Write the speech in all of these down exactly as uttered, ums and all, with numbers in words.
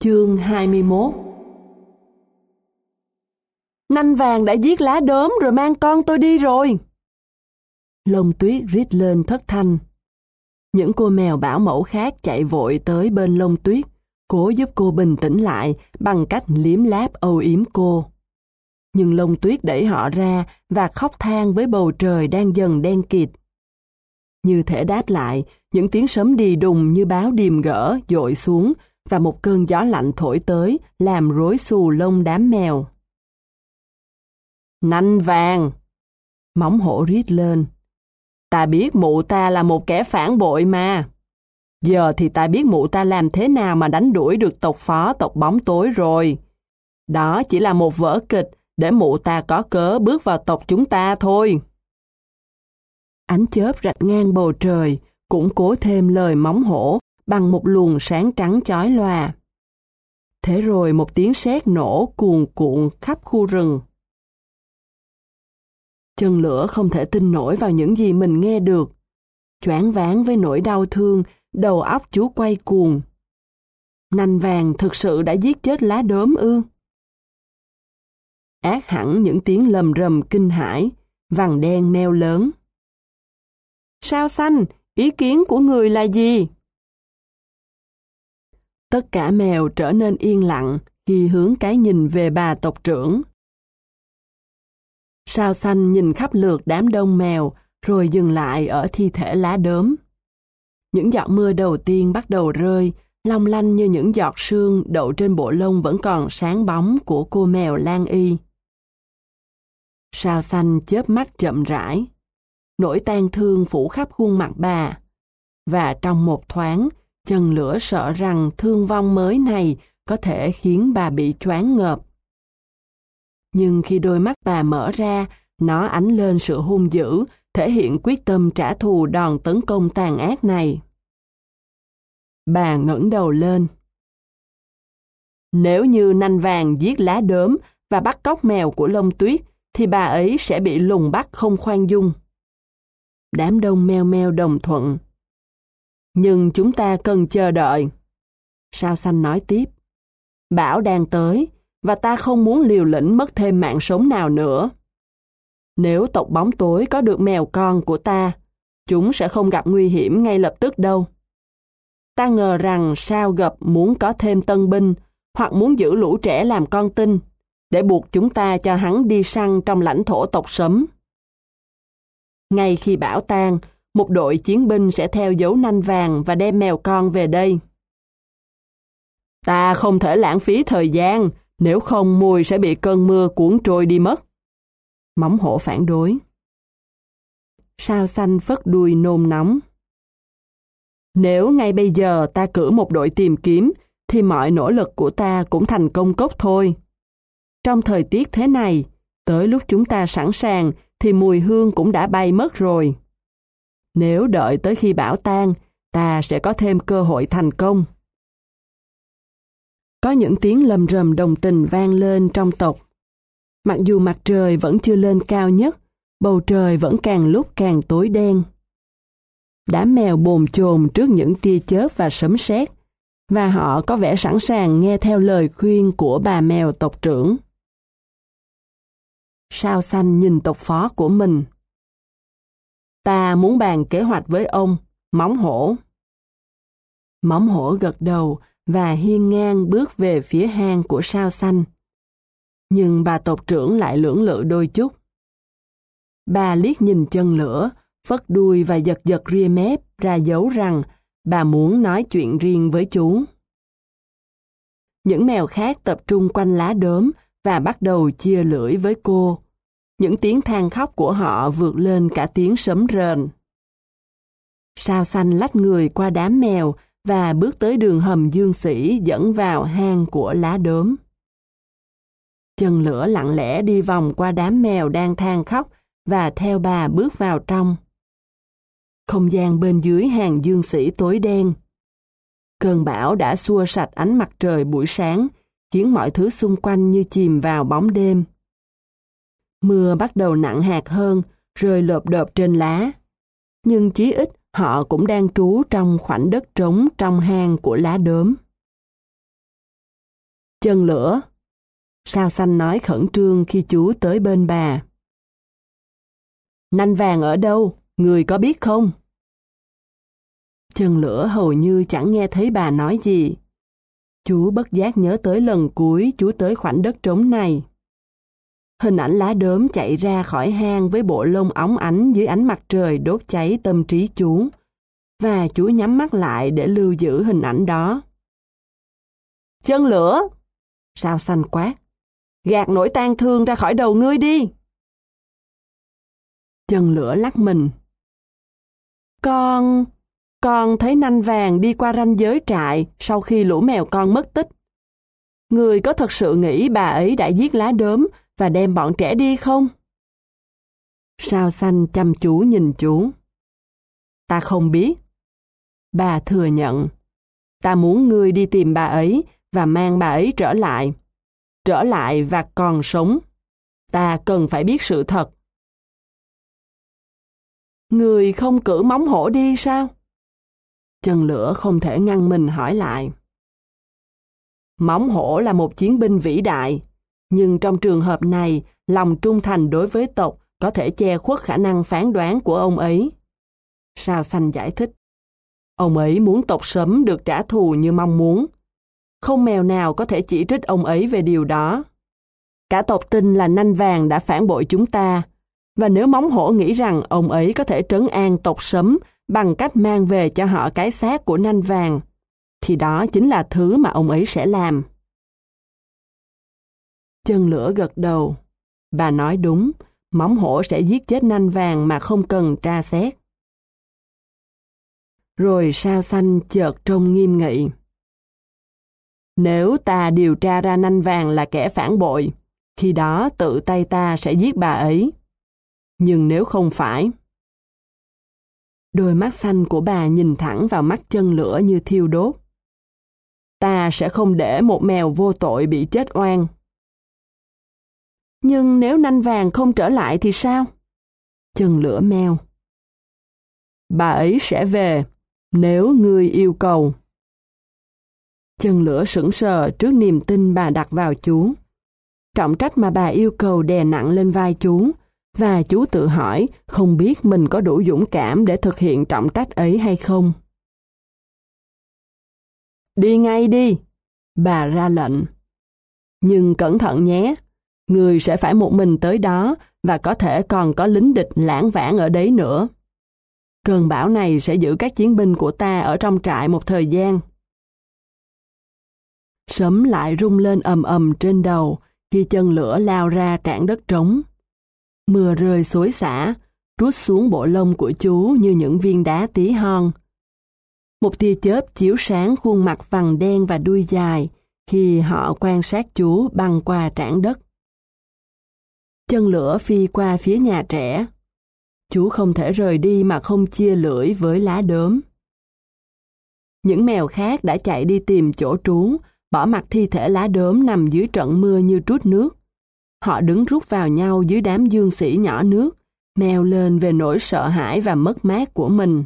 Chương hai mươi mốt. Nanh vàng đã giết lá đốm rồi mang con tôi đi rồi. Lông Tuyết rít lên thất thanh. Những cô mèo bảo mẫu khác chạy vội tới bên Lông Tuyết, cố giúp cô bình tĩnh lại bằng cách liếm láp âu yếm cô. Nhưng Lông Tuyết đẩy họ ra và khóc than với bầu trời đang dần đen kịt. Như thể đáp lại, những tiếng sấm đì đùng như báo điềm gỡ dội xuống và một cơn gió lạnh thổi tới làm rối xù lông đám mèo. Nanh vàng! Móng hổ rít lên. Ta biết mụ ta là một kẻ phản bội mà. Giờ thì ta biết mụ ta làm thế nào mà đánh đuổi được tộc phó tộc bóng tối rồi. Đó chỉ là một vở kịch để mụ ta có cớ bước vào tộc chúng ta thôi. Ánh chớp rạch ngang bầu trời, củng cố thêm lời móng hổ bằng một luồng sáng trắng chói lòa. Thế rồi một tiếng sét nổ cuồn cuộn khắp khu rừng. Chân lửa không thể tin nổi vào những gì mình nghe được. Choáng váng với nỗi đau thương, đầu óc chú quay cuồng. Nanh vàng thực sự đã giết chết lá đốm ư? Ác hẳn những tiếng lầm rầm kinh hãi, vằn đen meo lớn. Sao xanh, ý kiến của người là gì? Tất cả mèo trở nên yên lặng khi hướng cái nhìn về bà tộc trưởng. Sao xanh nhìn khắp lượt đám đông mèo rồi dừng lại ở thi thể lá đốm. Những giọt mưa đầu tiên bắt đầu rơi, long lanh như những giọt sương đậu trên bộ lông vẫn còn sáng bóng của cô mèo Lan Y. Sao xanh chớp mắt chậm rãi. Nỗi tang thương phủ khắp khuôn mặt bà. Và trong một thoáng, chân lửa sợ rằng thương vong mới này có thể khiến bà bị choáng ngợp. Nhưng khi đôi mắt bà mở ra, nó ánh lên sự hung dữ, thể hiện quyết tâm trả thù đòn tấn công tàn ác này. Bà ngẩng đầu lên. Nếu như nanh vàng giết lá đốm và bắt cóc mèo của Lông Tuyết, thì bà ấy sẽ bị lùng bắt không khoan dung. Đám đông meo meo đồng thuận. Nhưng chúng ta cần chờ đợi. Sao xanh nói tiếp. Bão đang tới, và ta không muốn liều lĩnh mất thêm mạng sống nào nữa. Nếu tộc bóng tối có được mèo con của ta, chúng sẽ không gặp nguy hiểm ngay lập tức đâu. Ta ngờ rằng Sao Gập muốn có thêm tân binh, hoặc muốn giữ lũ trẻ làm con tin, để buộc chúng ta cho hắn đi săn trong lãnh thổ tộc Sấm. Ngay khi bão tan, một đội chiến binh sẽ theo dấu nanh vàng và đem mèo con về đây. Ta không thể lãng phí thời gian, nếu không mùi sẽ bị cơn mưa cuốn trôi đi mất. Móng hổ phản đối. Sao xanh phất đuôi nôn nóng. Nếu ngay bây giờ ta cử một đội tìm kiếm, thì mọi nỗ lực của ta cũng thành công cốc thôi. Trong thời tiết thế này, tới lúc chúng ta sẵn sàng, thì mùi hương cũng đã bay mất rồi. Nếu đợi tới khi bão tan, ta sẽ có thêm cơ hội thành công. Có những tiếng lầm rầm đồng tình vang lên trong tộc. Mặc dù mặt trời vẫn chưa lên cao nhất, bầu trời vẫn càng lúc càng tối đen. Đám mèo bồn chồn trước những tia chớp và sấm sét, và họ có vẻ sẵn sàng nghe theo lời khuyên của bà mèo tộc trưởng. Sao xanh nhìn tộc phó của mình. Ta muốn bàn kế hoạch với ông, móng hổ. Móng hổ gật đầu và hiên ngang bước về phía hang của sao xanh. Nhưng bà tộc trưởng lại lưỡng lự đôi chút. Bà liếc nhìn chân lửa, phất đuôi và giật giật ria mép ra dấu rằng bà muốn nói chuyện riêng với chú. Những mèo khác tập trung quanh lá đốm và bắt đầu chia lưỡi với cô. Những tiếng than khóc của họ vượt lên cả tiếng sấm rền. Sao xanh lách người qua đám mèo và bước tới đường hầm dương sĩ dẫn vào hang của lá đốm. Chân lửa lặng lẽ đi vòng qua đám mèo đang than khóc và theo bà bước vào trong. Không gian bên dưới hàng dương sĩ tối đen. Cơn bão đã xua sạch ánh mặt trời buổi sáng, khiến mọi thứ xung quanh như chìm vào bóng đêm. Mưa bắt đầu nặng hạt hơn, rơi lộp độp trên lá. Nhưng chí ít họ cũng đang trú trong khoảnh đất trống trong hang của lá đốm. Chân lửa. Sao xanh nói khẩn trương khi chú tới bên bà. Nanh vàng ở đâu? Người có biết không? Chân lửa hầu như chẳng nghe thấy bà nói gì. Chú bất giác nhớ tới lần cuối chú tới khoảnh đất trống này. Hình ảnh lá đốm chạy ra khỏi hang với bộ lông óng ánh dưới ánh mặt trời đốt cháy tâm trí chú, và chú nhắm mắt lại để lưu giữ hình ảnh đó. Chân lửa! Sao xanh quát. Gạt nỗi tang thương ra khỏi đầu ngươi đi! Chân lửa lắc mình. Con... Con thấy nanh vàng đi qua ranh giới trại sau khi lũ mèo con mất tích. Người có thật sự nghĩ bà ấy đã giết lá đốm và đem bọn trẻ đi không? Sao xanh chăm chú nhìn chú. Ta không biết. Bà thừa nhận. Ta muốn ngươi đi tìm bà ấy và mang bà ấy trở lại. Trở lại và còn sống. Ta cần phải biết sự thật. Người không cử móng hổ đi sao? Chân lửa không thể ngăn mình hỏi lại. Móng hổ là một chiến binh vĩ đại, nhưng trong trường hợp này, lòng trung thành đối với tộc có thể che khuất khả năng phán đoán của ông ấy. Sao xanh giải thích. Ông ấy muốn tộc Sấm được trả thù như mong muốn. Không mèo nào có thể chỉ trích ông ấy về điều đó. Cả tộc tin là nanh vàng đã phản bội chúng ta, và nếu móng hổ nghĩ rằng ông ấy có thể trấn an tộc Sấm bằng cách mang về cho họ cái xác của nanh vàng, thì đó chính là thứ mà ông ấy sẽ làm. Chân lửa gật đầu. Bà nói đúng, móng hổ sẽ giết chết nanh vàng mà không cần tra xét. Rồi sao xanh chợt trông nghiêm nghị. Nếu ta điều tra ra nanh vàng là kẻ phản bội, khi đó tự tay ta sẽ giết bà ấy. Nhưng nếu không phải... Đôi mắt xanh của bà nhìn thẳng vào mắt chân lửa như thiêu đốt. Ta sẽ không để một mèo vô tội bị chết oan. Nhưng nếu nanh vàng không trở lại thì sao? Chân lửa meo. Bà ấy sẽ về, nếu ngươi yêu cầu. Chân lửa sững sờ trước niềm tin bà đặt vào chú. Trọng trách mà bà yêu cầu đè nặng lên vai chú, và chú tự hỏi không biết mình có đủ dũng cảm để thực hiện trọng trách ấy hay không. Đi ngay đi, bà ra lệnh. Nhưng cẩn thận nhé, người sẽ phải một mình tới đó và có thể còn có lính địch lảng vảng ở đấy nữa. Cơn bão này sẽ giữ các chiến binh của ta ở trong trại một thời gian. Sấm lại rung lên ầm ầm trên đầu khi chân lửa lao ra trảng đất trống. Mưa rơi xối xả, trút xuống bộ lông của chú như những viên đá tí hon. Một tia chớp chiếu sáng khuôn mặt vằn đen và đuôi dài khi họ quan sát chú băng qua trảng đất. Chân lửa phi qua phía nhà trẻ. Chú không thể rời đi mà không chia lưỡi với lá đốm. Những mèo khác đã chạy đi tìm chỗ trú, bỏ mặc thi thể lá đốm nằm dưới trận mưa như trút nước. Họ đứng rút vào nhau dưới đám dương xỉ nhỏ nước, meo lên về nỗi sợ hãi và mất mát của mình.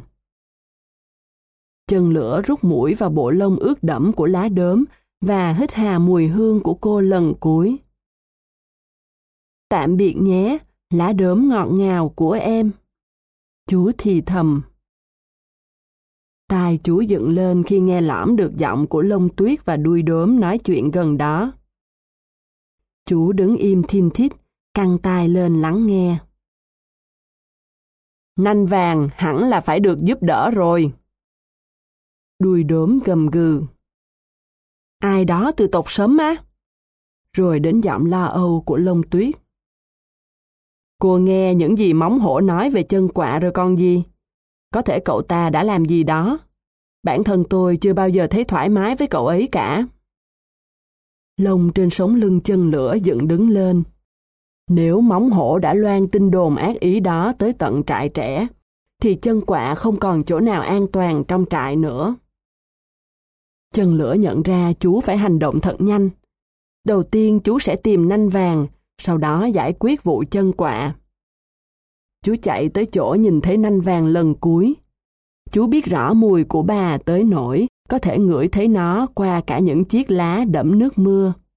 Chân lửa rút mũi vào bộ lông ướt đẫm của lá đốm và hít hà mùi hương của cô lần cuối. Tạm biệt nhé, lá đốm ngọt ngào của em. Chú thì thầm. Tai chú dựng lên khi nghe lõm được giọng của lông tuyết và đuôi đốm nói chuyện gần đó. Chú đứng im thin thít, căng tai lên lắng nghe. Nanh vàng hẳn là phải được giúp đỡ rồi. Đuôi đốm gầm gừ. Ai đó từ tộc Sấm á? Rồi đến giọng lo âu của lông tuyết. Cô nghe những gì móng hổ nói về chân quạ rồi con gì? Có thể cậu ta đã làm gì đó. Bản thân tôi chưa bao giờ thấy thoải mái với cậu ấy cả. Lông trên sống lưng chân lửa dựng đứng lên. Nếu móng hổ đã loan tin đồn ác ý đó tới tận trại trẻ, thì chân quạ không còn chỗ nào an toàn trong trại nữa. Chân lửa nhận ra chú phải hành động thật nhanh. Đầu tiên chú sẽ tìm nanh vàng, sau đó giải quyết vụ chân quạ. Chú chạy tới chỗ nhìn thấy nanh vàng lần cuối. Chú biết rõ mùi của bà tới nỗi có thể ngửi thấy nó qua cả những chiếc lá đẫm nước mưa.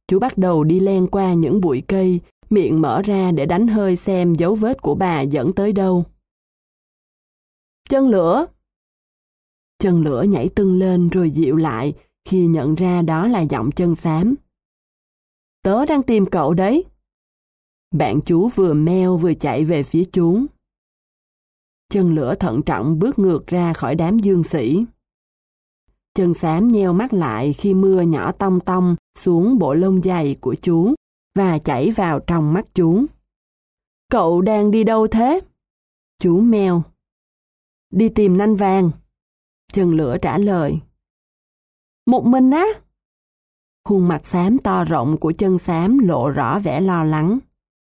Chú bắt đầu đi len qua những bụi cây, miệng mở ra để đánh hơi xem dấu vết của bà dẫn tới đâu. Chân lửa! Chân lửa nhảy tưng lên rồi dịu lại khi nhận ra đó là giọng Chân Xám. Tớ đang tìm cậu đấy. Bạn chú vừa meo vừa chạy về phía chú. Chân lửa thận trọng bước ngược ra khỏi đám dương sĩ. Chân Xám nheo mắt lại khi mưa nhỏ tông tông xuống bộ lông dày của chú và chảy vào trong mắt chú. Cậu đang đi đâu thế? Chú meo. Đi tìm nanh vàng. Chân lửa trả lời. Một mình á? Khuôn mặt xám to rộng của Chân Xám lộ rõ vẻ lo lắng.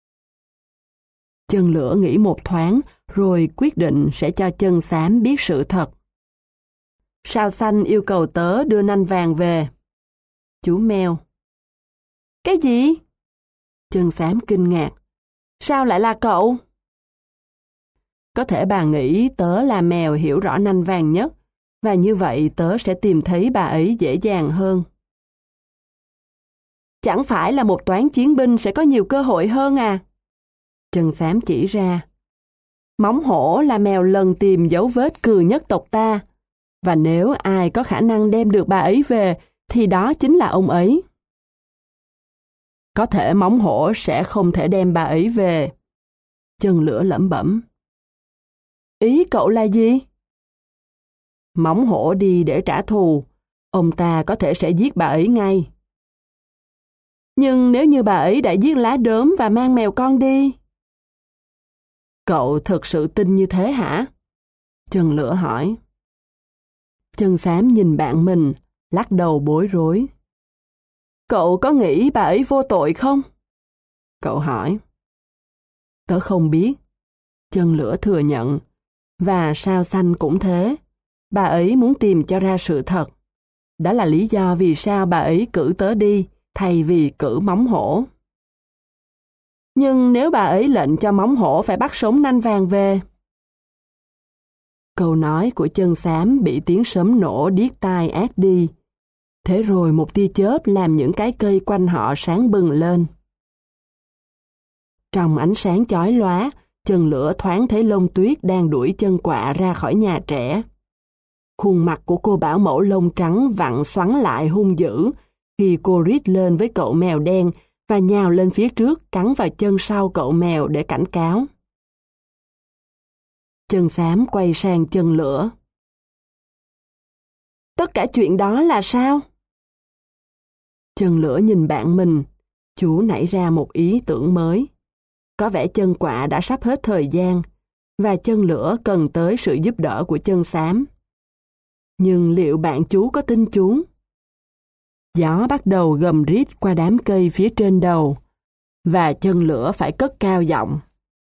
Chân lửa nghĩ một thoáng rồi quyết định sẽ cho Chân Xám biết sự thật. Sao Xanh yêu cầu tớ đưa nanh vàng về. Chú meo. Cái gì? Chân Xám kinh ngạc. Sao lại là cậu? Có thể bà nghĩ tớ là mèo hiểu rõ nanh vàng nhất, và như vậy tớ sẽ tìm thấy bà ấy dễ dàng hơn. Chẳng phải là một toán chiến binh sẽ có nhiều cơ hội hơn à? Chân Xám chỉ ra. Móng hổ là mèo lần tìm dấu vết cừ nhất tộc ta, và nếu ai có khả năng đem được bà ấy về, thì đó chính là ông ấy. Có thể móng hổ sẽ không thể đem bà ấy về. Chân lửa lẩm bẩm. Ý cậu là gì? Móng hổ đi để trả thù, ông ta có thể sẽ giết bà ấy ngay. Nhưng nếu như bà ấy đã giết lá đốm và mang mèo con đi? Cậu thực sự tin như thế hả? Chân lửa hỏi. Chân Xám nhìn bạn mình, lắc đầu bối rối. Cậu có nghĩ bà ấy vô tội không? Cậu hỏi. Tớ không biết. Chân lửa thừa nhận. Và Sao Xanh cũng thế. Bà ấy muốn tìm cho ra sự thật. Đó là lý do vì sao bà ấy cử tớ đi, thay vì cử móng hổ. Nhưng nếu bà ấy lệnh cho móng hổ phải bắt sống nanh vàng về. Câu nói của Chân Xám bị tiếng sấm nổ điếc tai át đi. Thế rồi một tia chớp làm những cái cây quanh họ sáng bừng lên. Trong ánh sáng chói lóa, Chân lửa thoáng thấy Lông Tuyết đang đuổi Chân Quạ ra khỏi nhà trẻ. Khuôn mặt của cô bảo mẫu lông trắng vặn xoắn lại hung dữ khi cô rít lên với cậu mèo đen và nhào lên phía trước cắn vào chân sau cậu mèo để cảnh cáo. Chân Xám quay sang Chân lửa. Tất cả chuyện đó là sao? Chân lửa nhìn bạn mình, chú nảy ra một ý tưởng mới. Có vẻ Chân Quạ đã sắp hết thời gian, và Chân lửa cần tới sự giúp đỡ của Chân Xám. Nhưng liệu bạn chú có tin chú? Gió bắt đầu gầm rít qua đám cây phía trên đầu, và Chân lửa phải cất cao giọng.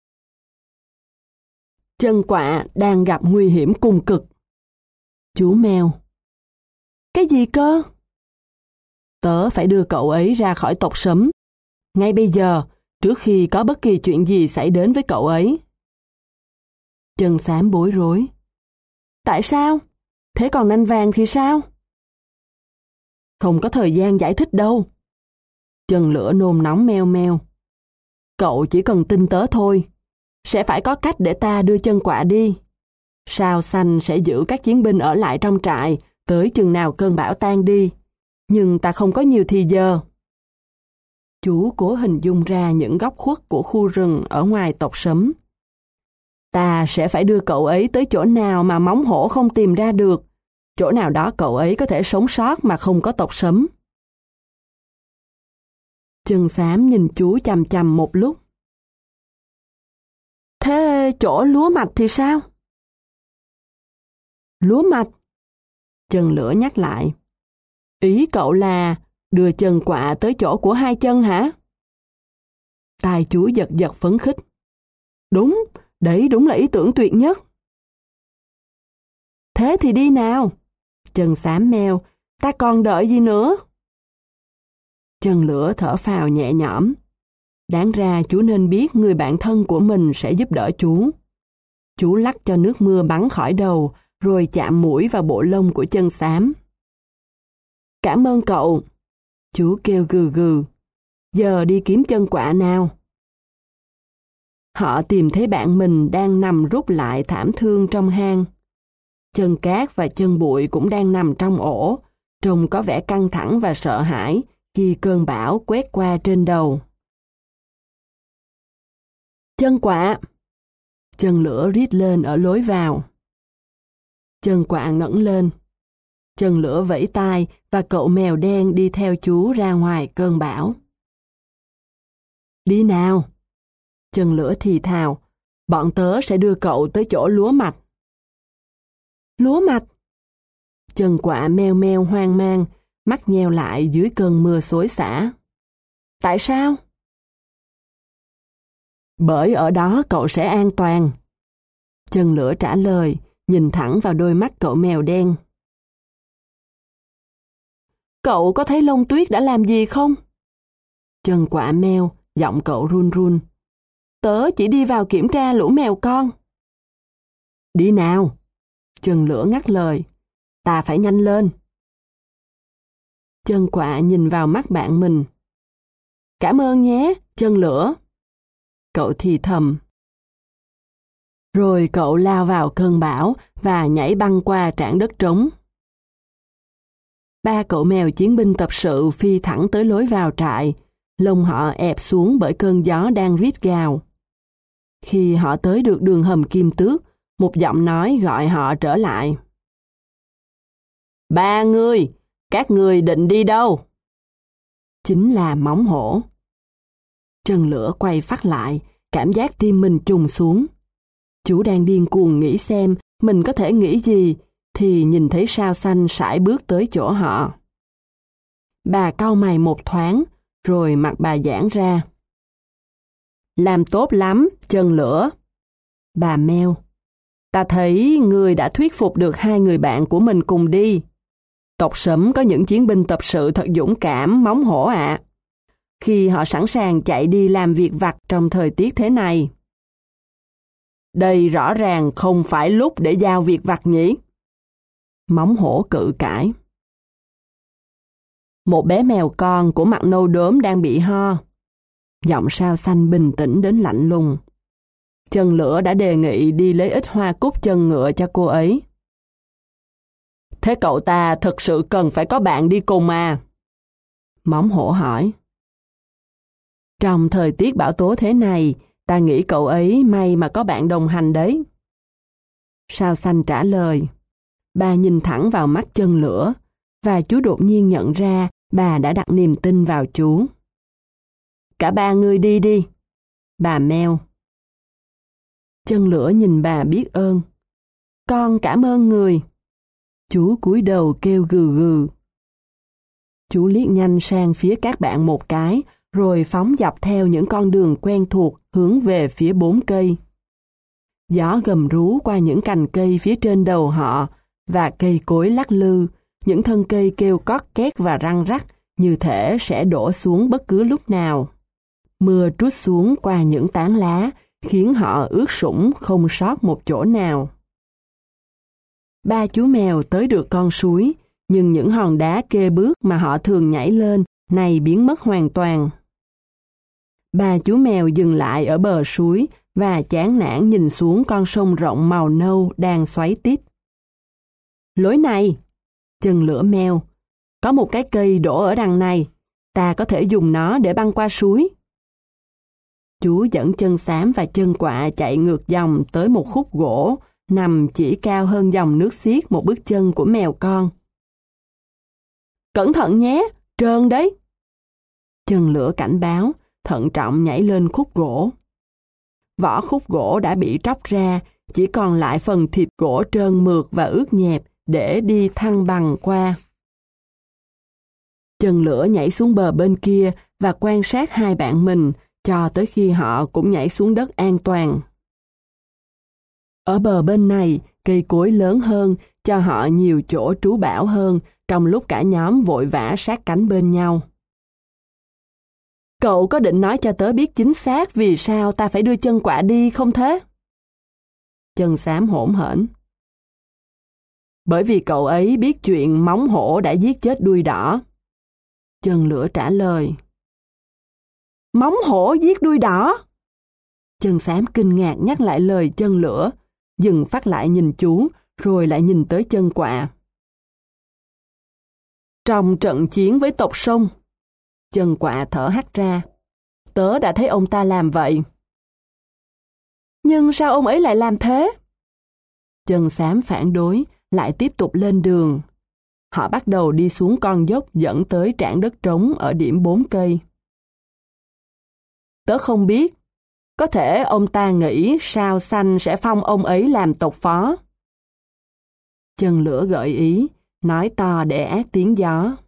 Chân Quạ đang gặp nguy hiểm cùng cực. Chú meo. Cái gì cơ? Tớ phải đưa cậu ấy ra khỏi tộc Sấm. Ngay bây giờ, trước khi có bất kỳ chuyện gì xảy đến với cậu ấy. Chân Xám bối rối. Tại sao? Thế còn nanh vàng thì sao? Không có thời gian giải thích đâu. Chân lửa nôn nóng meo meo. Cậu chỉ cần tin tớ thôi. Sẽ phải có cách để ta đưa Chân Quạ đi. Sao Xanh sẽ giữ các chiến binh ở lại trong trại tới chừng nào cơn bão tan đi. Nhưng ta không có nhiều thì giờ. Chú cố hình dung ra những góc khuất của khu rừng ở ngoài tộc Sấm. Ta sẽ phải đưa cậu ấy tới chỗ nào mà móng hổ không tìm ra được. Chỗ nào đó cậu ấy có thể sống sót mà không có tộc Sấm. Chân Xám nhìn chú chằm chằm một lúc. Thế chỗ lúa mạch thì sao? Lúa mạch? Chân lửa nhắc lại. Ý cậu là đưa Chân Quạ tới chỗ của hai chân hả? Tai chú giật giật phấn khích. Đúng, đấy đúng là ý tưởng tuyệt nhất. Thế thì đi nào. Chân Xám meo, ta còn đợi gì nữa? Chân lửa thở phào nhẹ nhõm. Đáng ra chú nên biết người bạn thân của mình sẽ giúp đỡ chú. Chú lắc cho nước mưa bắn khỏi đầu, rồi chạm mũi vào bộ lông của Chân Xám. Cảm ơn cậu. Chú kêu gừ gừ. giờ đi kiếm chân quạ nào. Họ tìm thấy bạn mình đang nằm rút lại thảm thương trong hang. Chân Cát và Chân Bụi cũng đang nằm trong ổ, trông có vẻ căng thẳng và sợ hãi khi cơn bão quét qua trên đầu. Chân quạ! Chân Lửa rít lên ở lối vào. Chân quạ ngẩng lên. Chân Lửa vẫy tay và cậu mèo đen đi theo chú ra ngoài cơn bão. Đi nào! Chân Lửa thì thào, bọn tớ sẽ đưa cậu tới chỗ lúa mạch. Lúa mạch? Chân quạ meo meo hoang mang, mắt nheo lại dưới cơn mưa xối xả. Tại sao? Bởi ở đó cậu sẽ an toàn. Chân Lửa trả lời, nhìn thẳng vào đôi mắt cậu mèo đen. Cậu có thấy Lông Tuyết đã làm gì không? Chân quạ meo, giọng cậu run run. Tớ chỉ đi vào kiểm tra lũ mèo con. Đi nào! Chân Lửa ngắt lời. Ta phải nhanh lên. Chân quạ nhìn vào mắt bạn mình. Cảm ơn nhé, Chân Lửa. Cậu thì thầm. Rồi cậu lao vào cơn bão và nhảy băng qua trảng đất trống. Ba cậu mèo chiến binh tập sự phi thẳng tới lối vào trại, lông họ ẹp xuống bởi cơn gió đang rít gào. Khi họ tới được đường hầm Kim Tước, một giọng nói gọi họ trở lại. Ba người, các người định đi đâu? Chính là Móng Hổ. Chân Lửa quay phát lại, cảm giác tim mình trùng xuống. Chú đang điên cuồng nghĩ xem mình có thể nghĩ gì, thì nhìn thấy Sao Xanh sải bước tới chỗ họ. Bà cau mày một thoáng, rồi mặt bà giãn ra. Làm tốt lắm, Chân Lửa. Bà meo. Ta thấy người đã thuyết phục được hai người bạn của mình cùng đi. Tộc Sấm có những chiến binh tập sự thật dũng cảm, Móng Hổ ạ. À. Khi họ sẵn sàng chạy đi làm việc vặt trong thời tiết thế này. Đây rõ ràng không phải lúc để giao việc vặt nhỉ? Móng Hổ cự cãi. Một bé mèo con của mặt nâu đốm đang bị ho. Giọng Sao Xanh bình tĩnh đến lạnh lùng. Chân Lửa đã đề nghị đi lấy ít hoa cúc chân ngựa cho cô ấy. Thế cậu ta thực sự cần phải có bạn đi cùng à? Móng Hổ hỏi. Trong thời tiết bão tố thế này, ta nghĩ cậu ấy may mà có bạn đồng hành đấy. Sao Xanh trả lời. Bà nhìn thẳng vào mắt Chân Lửa, và chú đột nhiên nhận ra bà đã đặt niềm tin vào chú. Cả ba người đi đi. Bà meo. Chân Lửa nhìn bà biết ơn. Con cảm ơn người. Chú cúi đầu kêu gừ gừ. Chú liếc nhanh sang phía các bạn một cái, rồi phóng dọc theo những con đường quen thuộc hướng về phía bốn cây. Gió gầm rú qua những cành cây phía trên đầu họ, và cây cối lắc lư, những thân cây kêu cót két và răng rắc, như thể sẽ đổ xuống bất cứ lúc nào. Mưa trút xuống qua những tán lá, khiến họ ướt sũng không sót một chỗ nào. Ba chú mèo tới được con suối, nhưng những hòn đá kê bước mà họ thường nhảy lên, này biến mất hoàn toàn. Ba chú mèo dừng lại ở bờ suối và chán nản nhìn xuống con sông rộng màu nâu đang xoáy tít. Lối này! Chân Lửa meo. Có một cái cây đổ ở đằng này, ta có thể dùng nó để băng qua suối. Chú dẫn Chân Xám và Chân Quạ chạy ngược dòng tới một khúc gỗ, nằm chỉ cao hơn dòng nước xiết một bước chân của mèo con. Cẩn thận nhé, trơn đấy! Chân Lửa cảnh báo, thận trọng nhảy lên khúc gỗ. Vỏ khúc gỗ đã bị tróc ra, chỉ còn lại phần thịt gỗ trơn mượt và ướt nhẹp để đi thăng bằng qua. Chân Lửa nhảy xuống bờ bên kia và quan sát hai bạn mình cho tới khi họ cũng nhảy xuống đất an toàn. Ở bờ bên này, cây cối lớn hơn cho họ nhiều chỗ trú bão hơn trong lúc cả nhóm vội vã sát cánh bên nhau. Cậu có định nói cho tớ biết chính xác vì sao ta phải đưa Chân Quạ đi không thế? Chân Xám hỗn hển. Bởi vì cậu ấy biết chuyện Móng Hổ đã giết chết Đuôi Đỏ. Chân Lửa trả lời. Móng hổ giết đuôi đỏ. Chân xám kinh ngạc nhắc lại lời chân lửa, dừng phát lại nhìn chú, rồi lại nhìn tới chân quạ. Trong trận chiến với tộc sông, chân quạ thở hắt ra. Tớ đã thấy ông ta làm vậy. Nhưng sao ông ấy lại làm thế? Chân xám phản đối, lại tiếp tục lên đường. Họ bắt đầu đi xuống con dốc dẫn tới trảng đất trống ở điểm bốn cây. Tớ không biết. Có thể ông ta nghĩ sao xanh sẽ phong ông ấy làm tộc phó. Chân lửa gợi ý, nói to để át tiếng gió.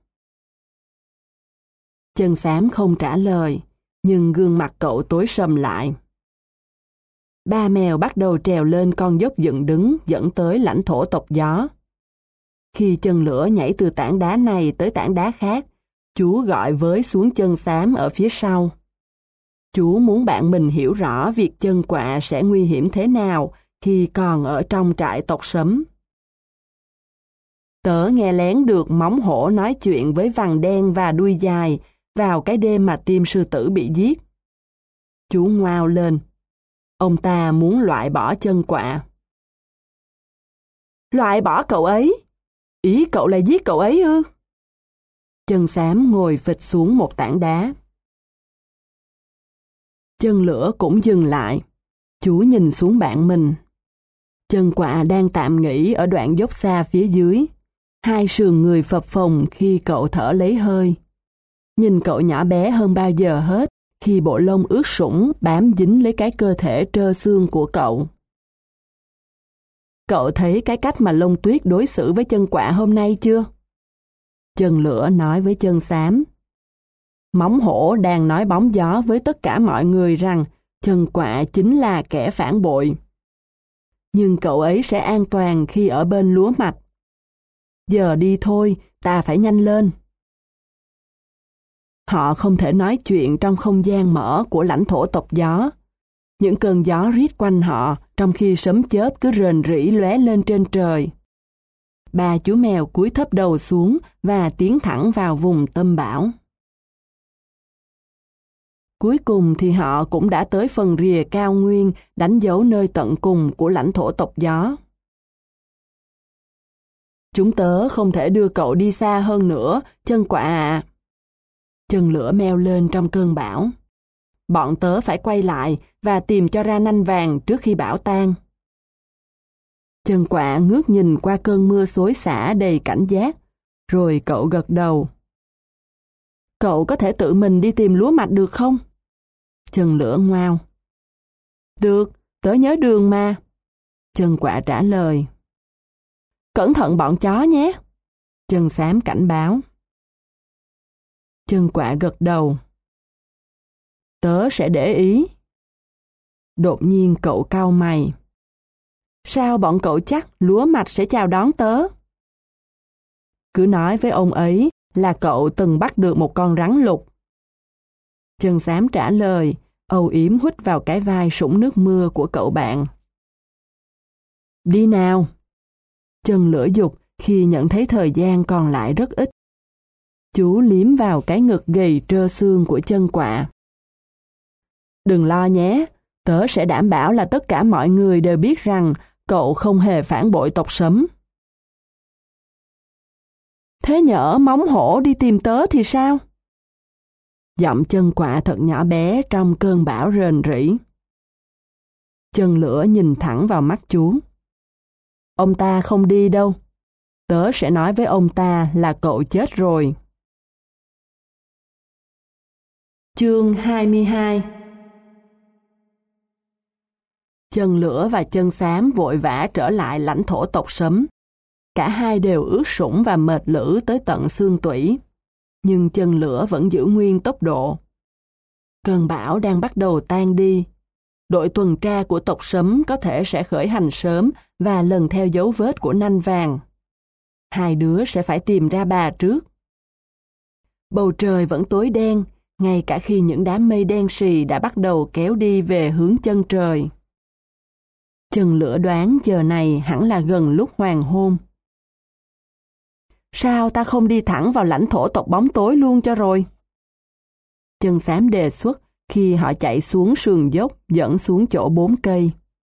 Chân xám không trả lời, nhưng gương mặt cậu tối sầm lại. Ba mèo bắt đầu trèo lên con dốc dựng đứng dẫn tới lãnh thổ tộc gió. Khi chân lửa nhảy từ tảng đá này tới tảng đá khác, chú gọi với xuống chân xám ở phía sau. Chú muốn bạn mình hiểu rõ việc chân quạ sẽ nguy hiểm thế nào khi còn ở trong trại tộc sấm. Tớ nghe lén được móng hổ nói chuyện với vằn đen và đuôi dài vào cái đêm mà Tim sư tử bị giết. Chú ngoao lên. Ông ta muốn loại bỏ chân quạ. Loại bỏ cậu ấy? Ý cậu là giết cậu ấy ư? Chân xám ngồi phịch xuống một tảng đá. Chân lửa cũng dừng lại. Chú nhìn xuống bạn mình. Chân quạ đang tạm nghỉ ở đoạn dốc xa phía dưới. Hai sườn người phập phồng khi cậu thở lấy hơi. Nhìn cậu nhỏ bé hơn bao giờ hết khi bộ lông ướt sũng bám dính lấy cái cơ thể trơ xương của cậu. Cậu thấy cái cách mà Lông Tuyết đối xử với chân quạ hôm nay chưa? Chân lửa nói với chân xám. Móng hổ đang nói bóng gió với tất cả mọi người rằng chân quạ chính là kẻ phản bội. Nhưng cậu ấy sẽ an toàn khi ở bên lúa mạch. Giờ đi thôi, ta phải nhanh lên. Họ không thể nói chuyện trong không gian mở của lãnh thổ tộc gió. Những cơn gió rít quanh họ trong khi sấm chớp cứ rền rĩ lóe lên trên trời. Ba chú mèo cúi thấp đầu xuống và tiến thẳng vào vùng tâm bão. Cuối cùng thì họ cũng đã tới phần rìa cao nguyên đánh dấu nơi tận cùng của lãnh thổ tộc gió. Chúng tớ không thể đưa cậu đi xa hơn nữa, chân quạ ạ. Chân lửa meo lên trong cơn bão. Bọn tớ phải quay lại và tìm cho ra nanh vàng trước khi bão tan. Chân quạ ngước nhìn qua cơn mưa xối xả đầy cảnh giác, rồi cậu gật đầu. Cậu có thể tự mình đi tìm lúa mạch được không? Chân lửa ngoao. Được, tớ nhớ đường mà. Chân quạ trả lời. Cẩn thận bọn chó nhé. Chân xám cảnh báo. Chân quạ gật đầu. Tớ sẽ để ý. Đột nhiên cậu cau mày. Sao bọn cậu chắc lúa mạch sẽ chào đón tớ? Cứ nói với ông ấy là cậu từng bắt được một con rắn lục. Chân xám trả lời, âu yếm huýt vào cái vai sũng nước mưa của cậu bạn. Đi nào. Chân lửa dục khi nhận thấy thời gian còn lại rất ít. Chú liếm vào cái ngực gầy trơ xương của chân quạ. Đừng lo nhé, tớ sẽ đảm bảo là tất cả mọi người đều biết rằng cậu không hề phản bội tộc sấm. Thế nhỡ móng hổ đi tìm tớ thì sao? Giọng chân quạ thật nhỏ bé trong cơn bão rền rĩ. Chân lửa nhìn thẳng vào mắt chú. Ông ta không đi đâu. Tớ sẽ nói với ông ta là cậu chết rồi. Chương hai mươi hai. Chân lửa và chân xám vội vã trở lại lãnh thổ tộc sấm. Cả hai đều ướt sũng và mệt lử tới tận xương tủy. Nhưng chân lửa vẫn giữ nguyên tốc độ. Cơn bão đang bắt đầu tan đi. Đội tuần tra của tộc sấm có thể sẽ khởi hành sớm và lần theo dấu vết của nanh vàng. Hai đứa sẽ phải tìm ra bà trước. Bầu trời vẫn tối đen, ngay cả khi những đám mây đen sì đã bắt đầu kéo đi về hướng chân trời. Chân lửa đoán giờ này hẳn là gần lúc hoàng hôn. Sao ta không đi thẳng vào lãnh thổ tộc bóng tối luôn cho rồi? Chân xám đề xuất khi họ chạy xuống sườn dốc dẫn xuống chỗ bốn cây.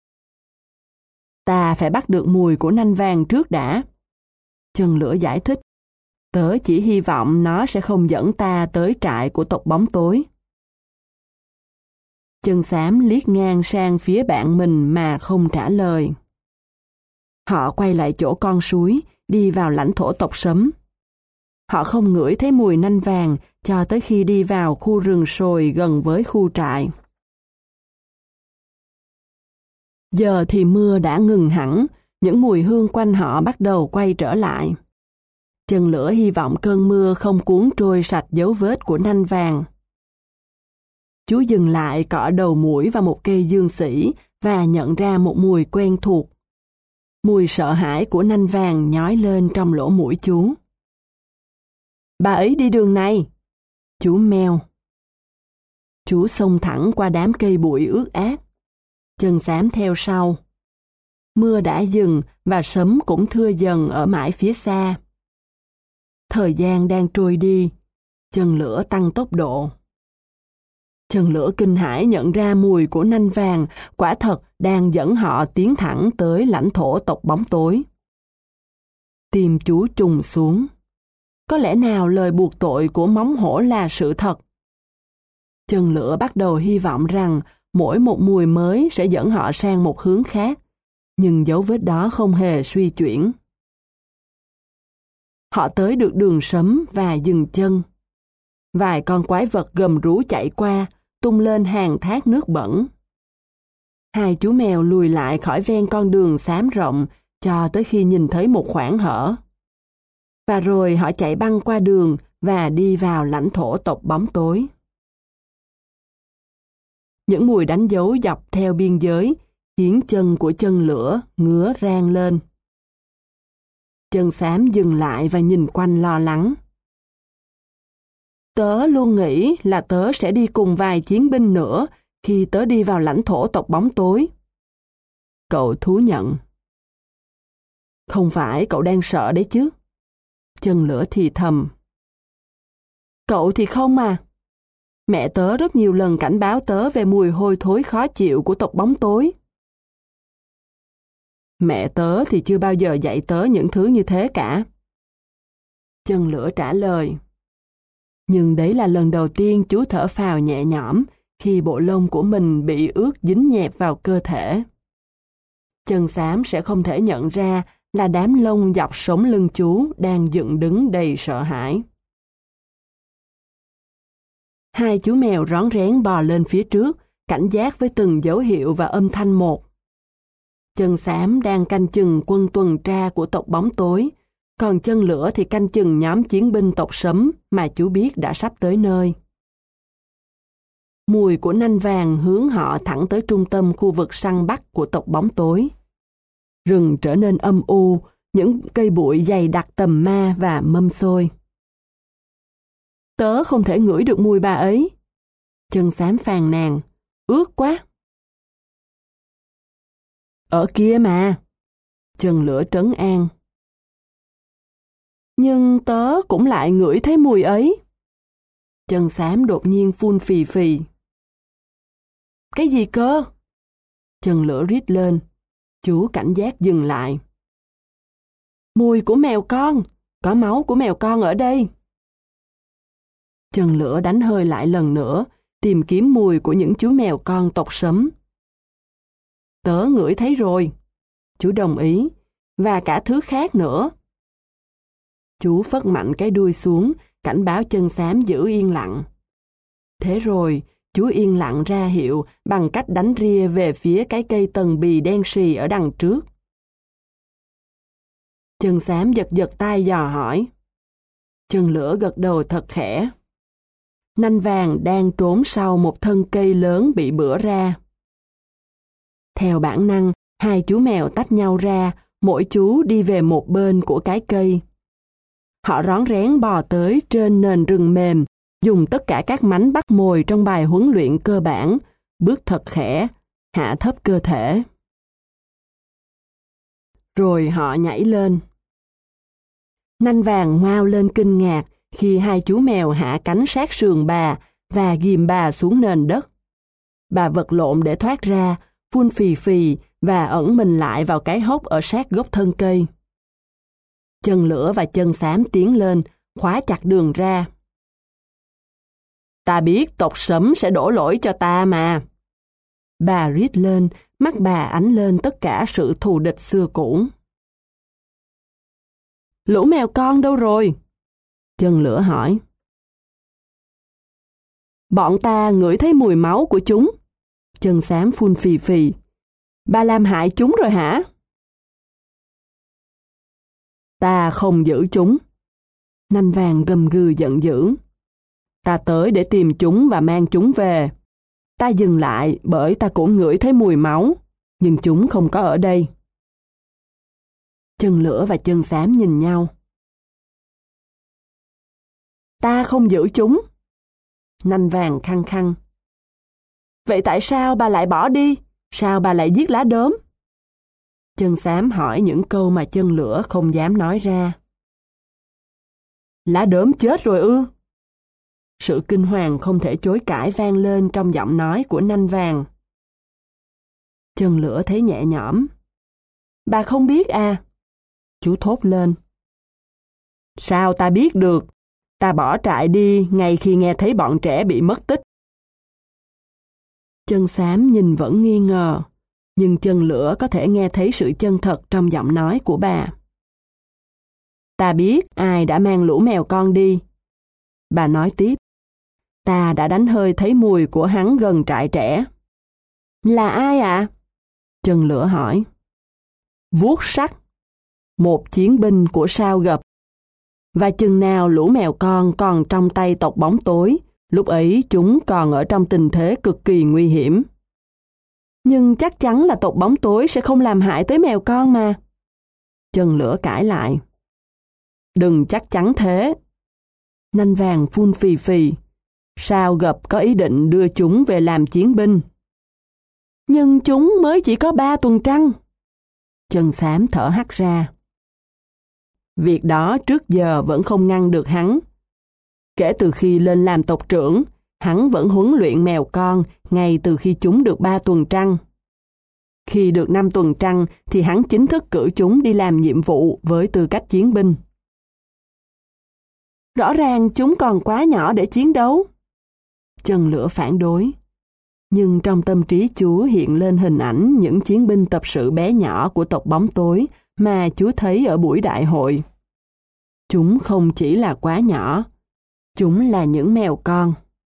Ta phải bắt được mùi của nanh vàng trước đã. Chân lửa giải thích. Tớ chỉ hy vọng nó sẽ không dẫn ta tới trại của tộc bóng tối. Chân xám liếc ngang sang phía bạn mình mà không trả lời. Họ quay lại chỗ con suối, đi vào lãnh thổ tộc Sấm. Họ không ngửi thấy mùi nanh vàng cho tới khi đi vào khu rừng sồi gần với khu trại. Giờ thì mưa đã ngừng hẳn, những mùi hương quanh họ bắt đầu quay trở lại. Chân lửa hy vọng cơn mưa không cuốn trôi sạch dấu vết của nanh vàng. Chú dừng lại cọ đầu mũi vào một cây dương sỉ và nhận ra một mùi quen thuộc. Mùi sợ hãi của nanh vàng nhói lên trong lỗ mũi chú. Bà ấy đi đường này. Chú meo. Chú xông thẳng qua đám cây bụi ướt át. Chân xám theo sau. Mưa đã dừng và sấm cũng thưa dần ở mãi phía xa. Thời gian đang trôi đi. Chân lửa tăng tốc độ. Chân lửa kinh hãi nhận ra mùi của nanh vàng quả thật đang dẫn họ tiến thẳng tới lãnh thổ tộc bóng tối. Tim chú trùng xuống. Có lẽ nào lời buộc tội của móng hổ là sự thật? Chân lửa bắt đầu hy vọng rằng mỗi một mùi mới sẽ dẫn họ sang một hướng khác, nhưng dấu vết đó không hề suy chuyển. Họ tới được đường sấm và dừng chân. Vài con quái vật gầm rú chạy qua, tung lên hàng thác nước bẩn. Hai chú mèo lùi lại khỏi ven con đường xám rộng cho tới khi nhìn thấy một khoảng hở. Và rồi họ chạy băng qua đường và đi vào lãnh thổ tộc bóng tối. Những mùi đánh dấu dọc theo biên giới khiến chân của chân lửa ngứa rang lên. Chân xám dừng lại và nhìn quanh lo lắng. Tớ luôn nghĩ là tớ sẽ đi cùng vài chiến binh nữa khi tớ đi vào lãnh thổ tộc bóng tối. Cậu thú nhận. Không phải cậu đang sợ đấy chứ? Chân lửa thì thầm. Cậu thì không mà. Mẹ tớ rất nhiều lần cảnh báo tớ về mùi hôi thối khó chịu của tộc bóng tối. Mẹ tớ thì chưa bao giờ dạy tớ những thứ như thế cả. Chân lửa trả lời. Nhưng đấy là lần đầu tiên chú thở phào nhẹ nhõm khi bộ lông của mình bị ướt dính nhẹp vào cơ thể. Chân xám sẽ không thể nhận ra là đám lông dọc sống lưng chú đang dựng đứng đầy sợ hãi. Hai chú mèo rón rén bò lên phía trước, cảnh giác với từng dấu hiệu và âm thanh một. Chân xám đang canh chừng quân tuần tra của tộc bóng tối, còn chân lửa thì canh chừng nhóm chiến binh tộc Sấm mà chú biết đã sắp tới nơi. Mùi của nanh vàng hướng họ thẳng tới trung tâm khu vực săn bắt của tộc bóng tối. Rừng trở nên âm u, những cây bụi dày đặc tầm ma và mâm xôi. Tớ không thể ngửi được mùi bà ấy. Chân xám phàn nàn, ướt quá. Ở kia mà. Chân lửa trấn an. Nhưng tớ cũng lại ngửi thấy mùi ấy. Chân xám đột nhiên phun phì phì. Cái gì cơ? Chân lửa rít lên. Chú cảnh giác dừng lại. Mùi của mèo con, có máu của mèo con ở đây. Chân lửa đánh hơi lại lần nữa, tìm kiếm mùi của những chú mèo con tộc Sấm. Tớ ngửi thấy rồi. Chú đồng ý, và cả thứ khác nữa. Chú phất mạnh cái đuôi xuống, cảnh báo chân xám giữ yên lặng. Thế rồi, chú yên lặng ra hiệu bằng cách đánh ria về phía cái cây tần bì đen xì ở đằng trước. Chân xám giật giật tai dò hỏi. Chân lửa gật đầu thật khẽ. Nanh vàng đang trốn sau một thân cây lớn bị bữa ra. Theo bản năng, hai chú mèo tách nhau ra, mỗi chú đi về một bên của cái cây. Họ rón rén bò tới trên nền rừng mềm, dùng tất cả các mánh bắt mồi trong bài huấn luyện cơ bản, bước thật khẽ, hạ thấp cơ thể. Rồi họ nhảy lên. Nanh vàng ngoao lên kinh ngạc khi hai chú mèo hạ cánh sát sườn bà, và ghìm bà xuống nền đất. Bà vật lộn để thoát ra, phun phì phì và ẩn mình lại vào cái hốc ở sát gốc thân cây. Chân lửa và chân xám tiến lên, khóa chặt đường ra. Ta biết tộc Sấm sẽ đổ lỗi cho ta mà. Bà rít lên, mắt bà ánh lên tất cả sự thù địch xưa cũ. Lũ mèo con đâu rồi? Chân lửa hỏi. Bọn ta ngửi thấy mùi máu của chúng. Chân xám phun phì phì. Bà làm hại chúng rồi hả? Ta không giữ chúng. Nanh vàng gầm gừ giận dữ. Ta tới để tìm chúng và mang chúng về. Ta dừng lại bởi ta cũng ngửi thấy mùi máu, nhưng chúng không có ở đây. Chân lửa và chân xám nhìn nhau. Ta không giữ chúng. Nanh vàng khăng khăng. Vậy tại sao bà lại bỏ đi? Sao bà lại giết lá đốm? Chân xám hỏi những câu mà chân lửa không dám nói ra. Lá đốm chết rồi ư? Sự kinh hoàng không thể chối cãi vang lên trong giọng nói của nanh vàng. Chân lửa thấy nhẹ nhõm. Bà không biết à? Chú thốt lên. Sao ta biết được? Ta bỏ trại đi ngay khi nghe thấy bọn trẻ bị mất tích. Chân xám nhìn vẫn nghi ngờ, nhưng chân lửa có thể nghe thấy sự chân thật trong giọng nói của bà. Ta biết ai đã mang lũ mèo con đi. Bà nói tiếp. Ta đã đánh hơi thấy mùi của hắn gần trại trẻ. Là ai ạ? À? Chân lửa hỏi. Vuốt sắt, một chiến binh của sao Gập. Và chừng nào lũ mèo con còn trong tay tộc bóng tối, lúc ấy chúng còn ở trong tình thế cực kỳ nguy hiểm. Nhưng chắc chắn là tộc bóng tối sẽ không làm hại tới mèo con mà. Chân lửa cãi lại. Đừng chắc chắn thế. Nanh vàng phun phì phì. Sao Gập có ý định đưa chúng về làm chiến binh. Nhưng chúng mới chỉ có ba tuần trăng. Chân xám thở hắt ra. Việc đó trước giờ vẫn không ngăn được hắn. Kể từ khi lên làm tộc trưởng, hắn vẫn huấn luyện mèo con ngay từ khi chúng được ba tuần trăng. Khi được năm tuần trăng thì hắn chính thức cử chúng đi làm nhiệm vụ với tư cách chiến binh. Rõ ràng chúng còn quá nhỏ để chiến đấu. Chân lửa phản đối. Nhưng trong tâm trí chú hiện lên hình ảnh những chiến binh tập sự bé nhỏ của tộc bóng tối mà chú thấy ở buổi đại hội. Chúng không chỉ là quá nhỏ, chúng là những mèo con.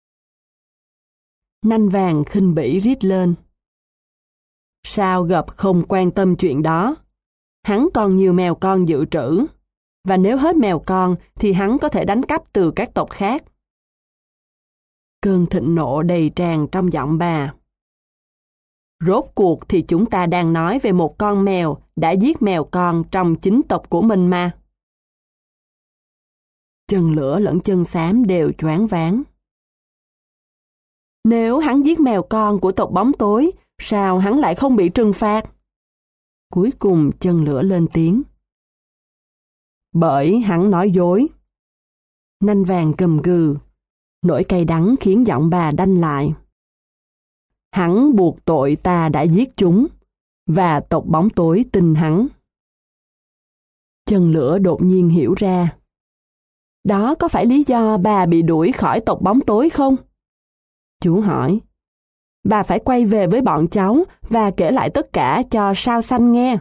Nanh vàng khinh bỉ rít lên. Sao Gập không quan tâm chuyện đó? Hắn còn nhiều mèo con dự trữ, và nếu hết mèo con thì hắn có thể đánh cắp từ các tộc khác. Cơn thịnh nộ đầy tràn trong giọng bà. Rốt cuộc thì chúng ta đang nói về một con mèo đã giết mèo con trong chính tộc của mình mà. Chân lửa lẫn chân xám đều choáng váng. Nếu hắn giết mèo con của tộc bóng tối, sao hắn lại không bị trừng phạt? Cuối cùng chân lửa lên tiếng. Bởi hắn nói dối. Nanh vàng gầm gừ. Nỗi cay đắng khiến giọng bà đanh lại. Hắn buộc tội ta đã giết chúng, và tộc bóng tối tin hắn. Chân lửa đột nhiên hiểu ra. Đó có phải lý do bà bị đuổi khỏi tộc bóng tối không? Chú hỏi. Bà phải quay về với bọn cháu và kể lại tất cả cho Sao Xanh nghe.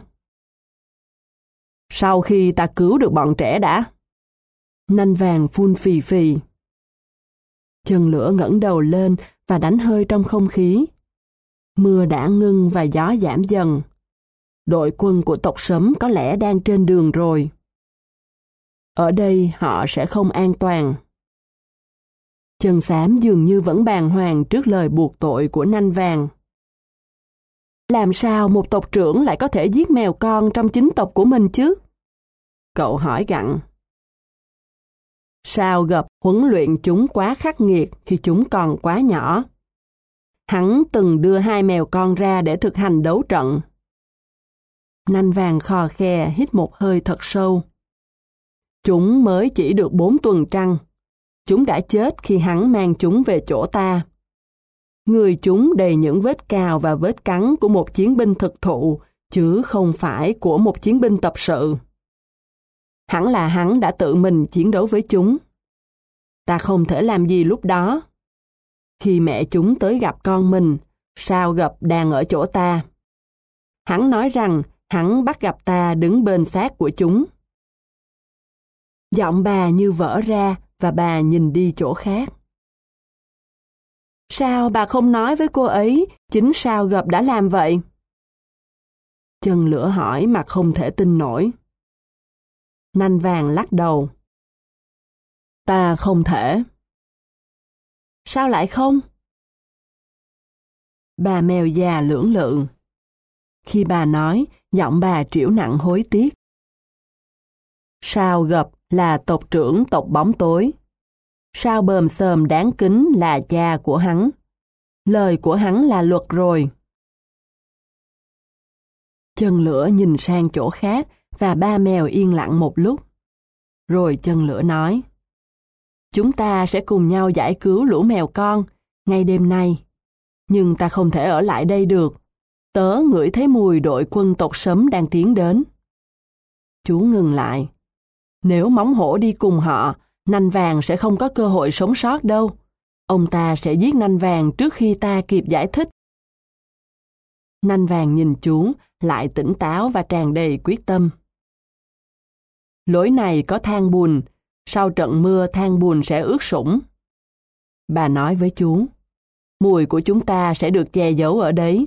Sau khi ta cứu được bọn trẻ đã. Nanh vàng phun phì phì. Chân lửa ngẩng đầu lên và đánh hơi trong không khí. Mưa đã ngưng và gió giảm dần. Đội quân của tộc Sấm có lẽ đang trên đường rồi. Ở đây họ sẽ không an toàn. Chân xám dường như vẫn bàng hoàng trước lời buộc tội của nanh vàng. Làm sao một tộc trưởng lại có thể giết mèo con trong chính tộc của mình chứ? Cậu hỏi gặng. Sao Gập huấn luyện chúng quá khắc nghiệt khi chúng còn quá nhỏ. Hắn từng đưa hai mèo con ra để thực hành đấu trận. Nanh vàng khò khè hít một hơi thật sâu. Chúng mới chỉ được bốn tuần trăng. Chúng đã chết khi hắn mang chúng về chỗ ta. Người chúng đầy những vết cào và vết cắn của một chiến binh thực thụ, chứ không phải của một chiến binh tập sự. Hẳn là hắn đã tự mình chiến đấu với chúng. Ta không thể làm gì lúc đó. Khi mẹ chúng tới gặp con mình, Sao Gập đang ở chỗ ta. Hắn nói rằng hắn bắt gặp ta đứng bên xác của chúng. Giọng bà như vỡ ra và bà nhìn đi chỗ khác. Sao bà không nói với cô ấy chính Sao Gập đã làm vậy? Chân lửa hỏi mà không thể tin nổi. Nanh vàng lắc đầu. Ta không thể. Sao lại không? Bà mèo già lưỡng lự. Khi bà nói, giọng bà trĩu nặng hối tiếc. Sao Gập là tộc trưởng tộc bóng tối. Sao Bờm Xờm đáng kính là cha của hắn. Lời của hắn là luật rồi. Chân lửa nhìn sang chỗ khác và ba mèo yên lặng một lúc. Rồi chân lửa nói. Chúng ta sẽ cùng nhau giải cứu lũ mèo con ngay đêm nay. Nhưng ta không thể ở lại đây được. Tớ ngửi thấy mùi đội quân tộc Sấm đang tiến đến. Chú ngừng lại. Nếu móng hổ đi cùng họ, Nanh vàng sẽ không có cơ hội sống sót đâu. Ông ta sẽ giết Nanh vàng trước khi ta kịp giải thích. Nanh vàng nhìn chú, lại tỉnh táo và tràn đầy quyết tâm. Lối này có than bùn, sau trận mưa than bùn sẽ ướt sũng. Bà nói với chú, mùi của chúng ta sẽ được che giấu ở đấy.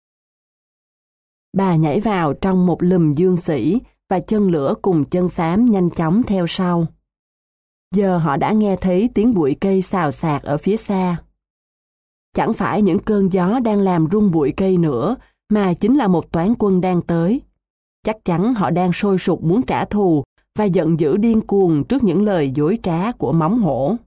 Bà nhảy vào trong một lùm dương sĩ và chân lửa cùng chân xám nhanh chóng theo sau. Giờ họ đã nghe thấy tiếng bụi cây xào xạc ở phía xa. Chẳng phải những cơn gió đang làm rung bụi cây nữa, mà chính là một toán quân đang tới. Chắc chắn họ đang sôi sục muốn trả thù và giận dữ điên cuồng trước những lời dối trá của móng hổ.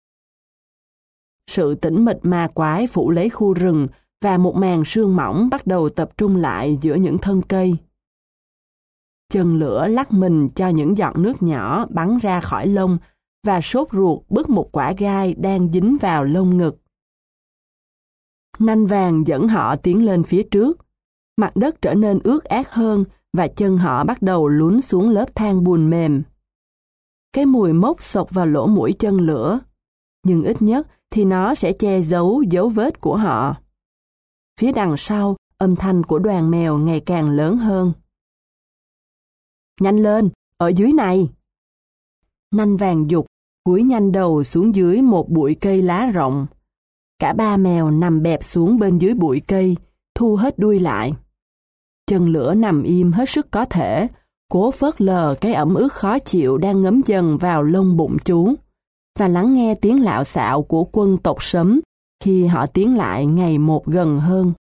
Sự tĩnh mịch ma quái phủ lấy khu rừng và một màn sương mỏng bắt đầu tập trung lại giữa những thân cây. Chân lửa lắc mình cho những giọt nước nhỏ bắn ra khỏi lông và sốt ruột bứt một quả gai đang dính vào lông ngực. Nanh vàng dẫn họ tiến lên phía trước. Mặt đất trở nên ướt át hơn và chân họ bắt đầu lún xuống lớp than bùn mềm. Cái mùi mốc xộc vào lỗ mũi chân lửa, nhưng ít nhất thì nó sẽ che giấu dấu vết của họ. Phía đằng sau, âm thanh của đoàn mèo ngày càng lớn hơn. Nhanh lên, ở dưới này! Nanh vàng giục, cúi nhanh đầu xuống dưới một bụi cây lá rộng. Cả ba mèo nằm bẹp xuống bên dưới bụi cây, thu hết đuôi lại. Chân lửa nằm im hết sức có thể, cố phớt lờ cái ẩm ướt khó chịu đang ngấm dần vào lông bụng chú, và lắng nghe tiếng lạo xạo của quân tộc Sấm khi họ tiến lại ngày một gần hơn.